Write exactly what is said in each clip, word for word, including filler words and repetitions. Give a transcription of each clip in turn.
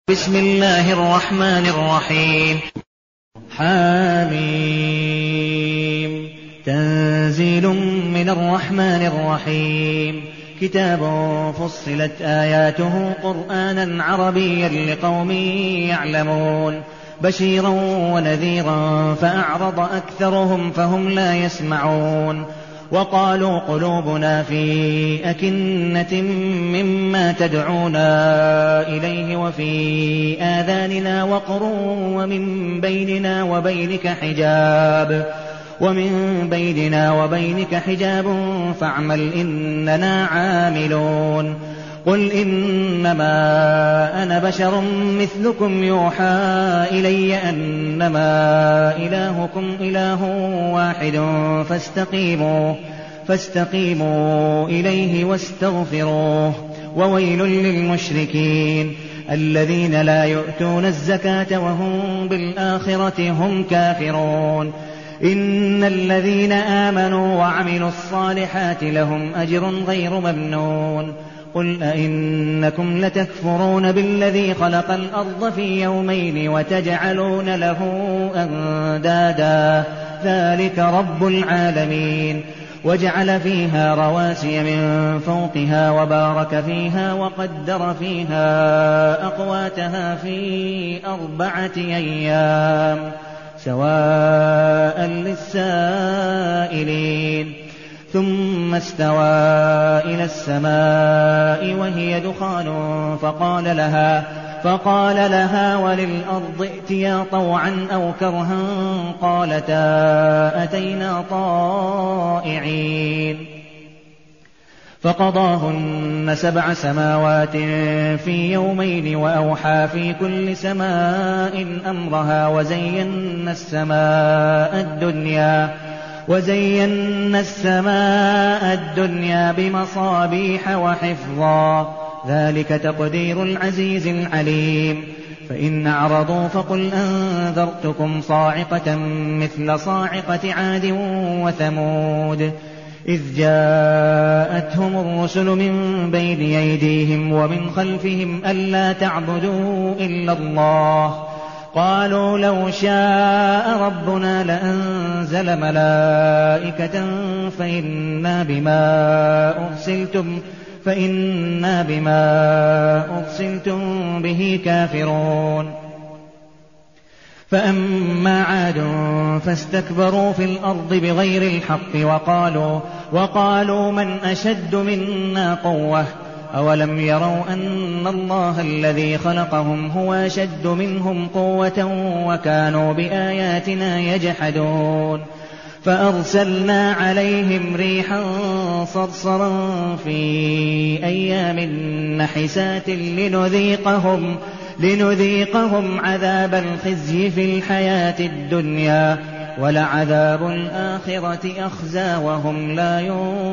بسم الله الرحمن الرحيم. حاميم. تنزيل من الرحمن الرحيم. كتاب فصلت آياته قرآنا عربيا لقوم يعلمون بشيرا ونذيرا فأعرض أكثرهم فهم لا يسمعون. وقالوا قلوبنا في أكنة مما تدعونا إليه وفي آذاننا وقر ومن بيننا وبينك حجاب ومن بيننا وبينك حجاب فاعمل إننا عاملون. قل إنما أنا بشر مثلكم يوحى إلي أنما إلهكم إله واحد فاستقيموا, فاستقيموا إليه واستغفروه. وويل للمشركين الذين لا يؤتون الزكاة وهم بالآخرة هم كافرون. إن الذين آمنوا وعملوا الصالحات لهم أجر غير ممنون. قل أئنكم لتكفرون بالذي خلق الأرض في يومين وتجعلون له أندادا ذلك رب العالمين. وجعل فيها رواسي من فوقها وبارك فيها وقدر فيها أقواتها في أربعة أيام سواء للسائلين. ثم استوى إلى السماء وهي دخان فقال لها, فقال لها وللأرض ائتيا طوعا أو كرها قالتا أتينا طائعين. فقضاهن سبع سماوات في يومين وأوحى في كل سماء أمرها وزينا السماء الدنيا وزينا السماء الدنيا بمصابيح وحفظا ذلك تقدير العزيز العليم. فإن أعرضوا فقل أنذرتكم صاعقة مثل صاعقة عاد وثمود إذ جاءتهم الرسل من بين أيديهم ومن خلفهم ألا تعبدوا إلا الله قالوا لو شاء ربنا لأنزل ملائكة فإنا بما أرسلتم, فإنا بما أرسلتم به كافرون. فأما عاد فاستكبروا في الأرض بغير الحق وقالوا, وقالوا من أشد منا قوة أولم يروا أن الله الذي خلقهم هو أشد منهم قوة وكانوا بآياتنا يجحدون. فأرسلنا عليهم ريحا صرصرا في أيام نحسات لنذيقهم, لنذيقهم عذاب الخزي في الحياة الدنيا ولعذاب الآخرة أخزى وهم لا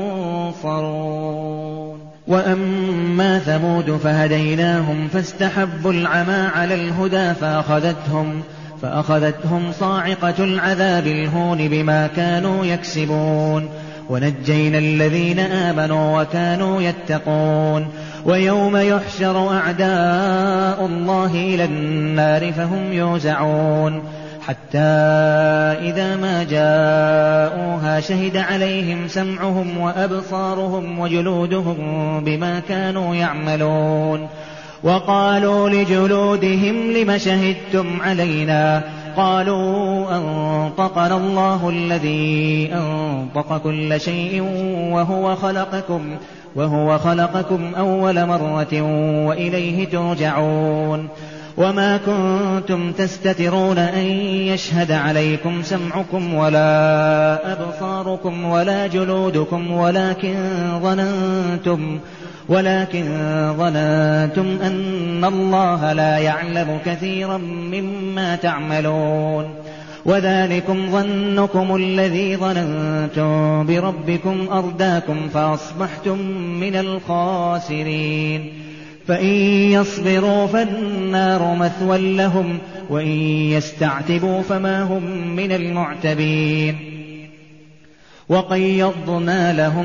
ينصرون. وأما ثمود فهديناهم فاستحبوا العمى على الهدى فأخذتهم, فأخذتهم صاعقة العذاب الهون بما كانوا يكسبون. ونجينا الذين آمنوا وكانوا يتقون. ويوم يحشر أعداء الله إلى النار فهم يوزعون حتى إذا ما جاءوها شهد عليهم سمعهم وأبصارهم وجلودهم بما كانوا يعملون. وقالوا لجلودهم لم شهدتم علينا قالوا أنطقنا الله الذي أنطق كل شيء وهو خلقكم, وهو خلقكم أول مرة وإليه ترجعون. وما كنتم تستترون أن يشهد عليكم سمعكم ولا أبصاركم ولا جلودكم ولكن ظننتم, ولكن ظننتم أن الله لا يعلم كثيرا مما تعملون. وذلكم ظنكم الذي ظننتم بربكم أرداكم فأصبحتم من الخاسرين. فإن يصبروا فالنار مثوى لهم وإن يستعتبوا فما هم من المعتبين. وقيضنا لهم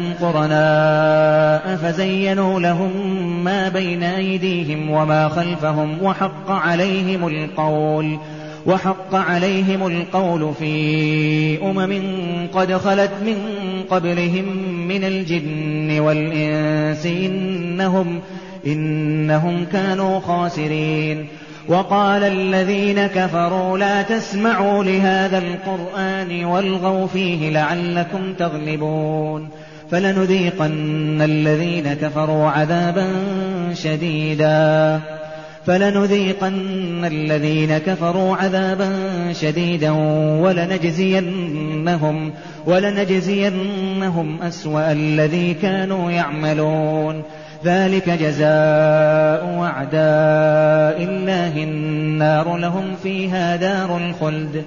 قرناء فزينوا لهم ما بين أيديهم وما خلفهم وحق عليهم القول وحق عليهم القول في أمم قد خلت من قبلهم من الجن والإنس إنهم, إنهم كانوا خاسرين. وقال الذين كفروا لا تسمعوا لهذا القرآن والغوا فيه لعلكم تغلبون فلنذيقن الذين كفروا عذابا شديدا فلنذيقن الذين كفروا عذابا شديدا ولنجزينهم, ولنجزينهم أسوأ الذي كانوا يعملون ذلك جزاء أعداء الله النار لهم فيها دار الخلد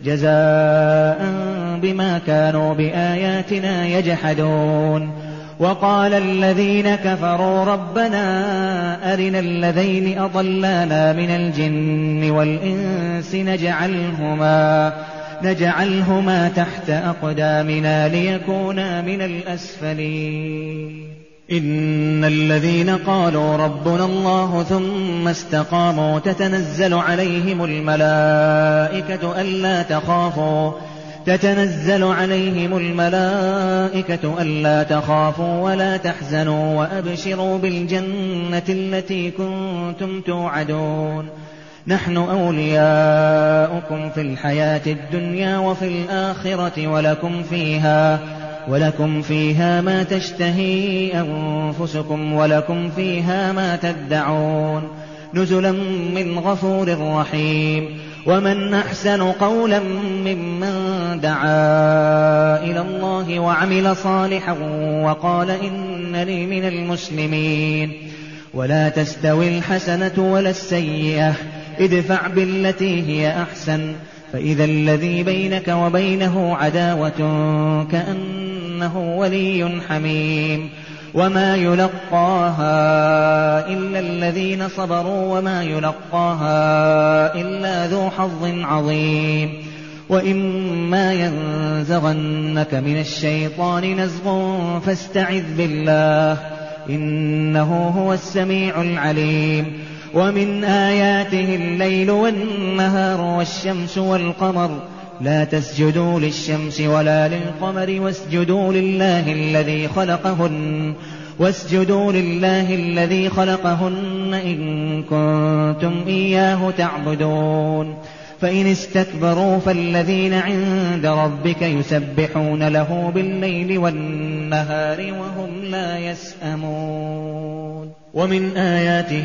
جزاء بما كانوا بآياتنا يجحدون. وقال الذين كفروا ربنا أرنا الذين أضلانا من الجن والإنس نجعلهما, نجعلهما تحت أقدامنا ليكونا من الأسفلين. إن الذين قالوا ربنا الله ثم استقاموا تتنزل عليهم الملائكة ألا تخافوا تتنزل عليهم الملائكة ألا تخافوا ولا تحزنوا وأبشروا بالجنة التي كنتم توعدون نحن أولياؤكم في الحياة الدنيا وفي الآخرة ولكم فيها ولكم فيها ما تشتهي أنفسكم ولكم فيها ما تدعون نزلا من غفور رحيم. ومن أحسن قولا ممن دعا إلى الله وعمل صالحا وقال إنني من المسلمين. ولا تستوي الحسنة ولا السيئة ادفع بالتي هي أحسن فإذا الذي بينك وبينه عداوة كأنه ولي حميم. وما يلقاها إلا الذين صبروا وما يلقاها إلا ذو حظ عظيم. وإما ينزغنك من الشيطان نزغ فاستعذ بالله إنه هو السميع العليم. ومن آياته الليل والنهار والشمس والقمر لا تسجدوا للشمس ولا للقمر واسجدوا لله الذي خلقهن واسجدوا لله الذي خلقهن إن كنتم إياه تعبدون. فإن استكبروا فالذين عند ربك يسبحون له بالليل والنهار وهم لا يسأمون. ومن آياته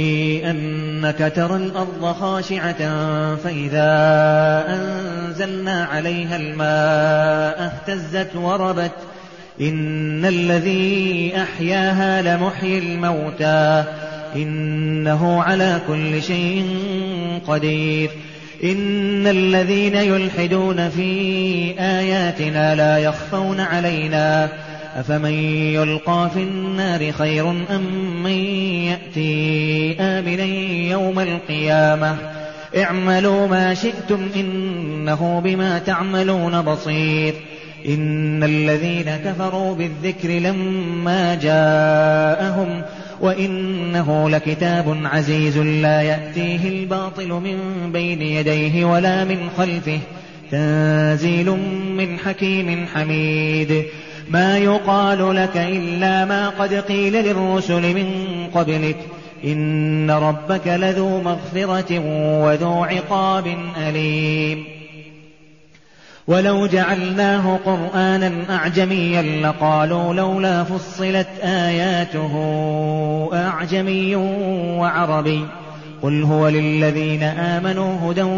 أنك ترى الأرض خاشعة فإذا أنزلنا عليها الماء اهتزت وربت إن الذي أحياها لمحيي الموتى إنه على كل شيء قدير. إن الذين يلحدون في آياتنا لا يخفون علينا أفمن يلقى في النار خير أم من يأتي آمنا يوم القيامة اعملوا ما شئتم إنه بما تعملون بصير. إن الذين كفروا بالذكر لما جاءهم وإنه لكتاب عزيز لا يأتيه الباطل من بين يديه ولا من خلفه تنزيل من حكيم حميد. ما يقال لك إلا ما قد قيل للرسل من قبلك إن ربك لذو مغفرة وذو عقاب أليم. ولو جعلناه قرآنا أعجميا لقالوا لولا فصلت آياته أعجمي وعربي قل هو للذين آمنوا هدى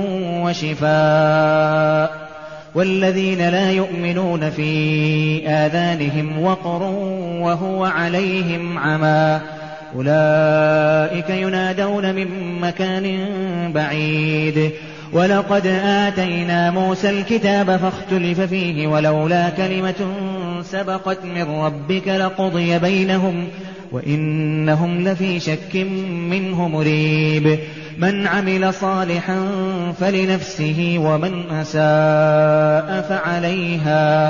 وشفاء والذين لا يؤمنون في آذانهم وقر وهو عليهم عمى أولئك ينادون من مكان بعيد. ولقد آتينا موسى الكتاب فاختلف فيه ولولا كلمة سبقت من ربك لقضي بينهم وإنهم لفي شك منه مريب. من عمل صالحا فلنفسه ومن أساء فعليها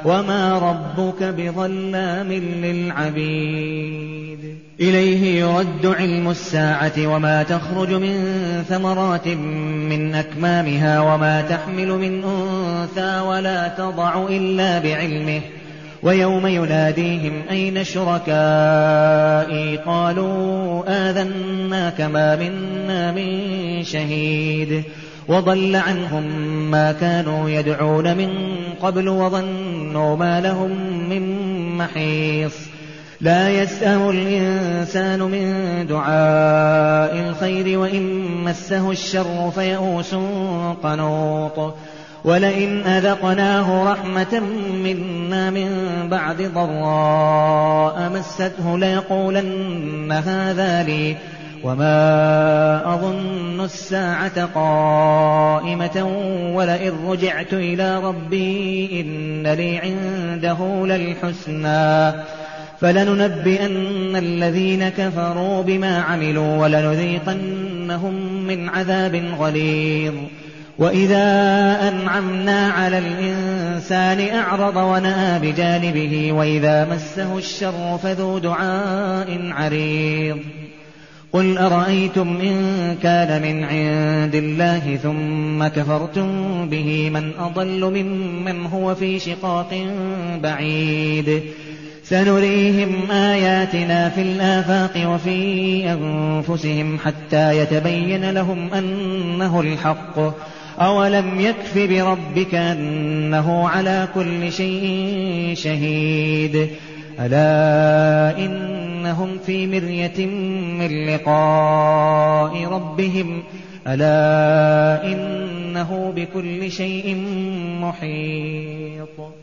وما ربك بظلام للعبيد إليه يرد علم الساعة وما تخرج من ثمرات من أكمامها وما تحمل من أنثى ولا تضع إلا بعلمه ويوم يناديهم أين شركائي قالوا آذناك ما منا من شهيد وضل عنهم ما كانوا يدعون من قبل وظنوا ما لهم من محيص لا يسأم الإنسان من دعاء الخير وإن مسه الشر فيئوس قنوط ولئن أذقناه رحمة منا من بعد ضراء مسته ليقولن هذا لي وما أظن الساعة قائمة ولئن رجعت إلى ربي إن لي عنده للحسنى فلننبئن الذين كفروا بما عملوا ولنذيقنهم من عذاب غليظ وإذا أنعمنا على الإنسان أعرض ونأى بجانبه وإذا مسه الشر فذو دعاء عريض قل أرأيتم إن كان من عند الله ثم كفرتم به من أضل ممن هو في شقاق بعيد سنريهم آياتنا في الآفاق وفي أنفسهم حتى يتبين لهم أنه الحق أولم يكف بربك أنه على كل شيء شهيد ألا إنهم في مرية من لقاء ربهم ألا إنه بكل شيء محيط.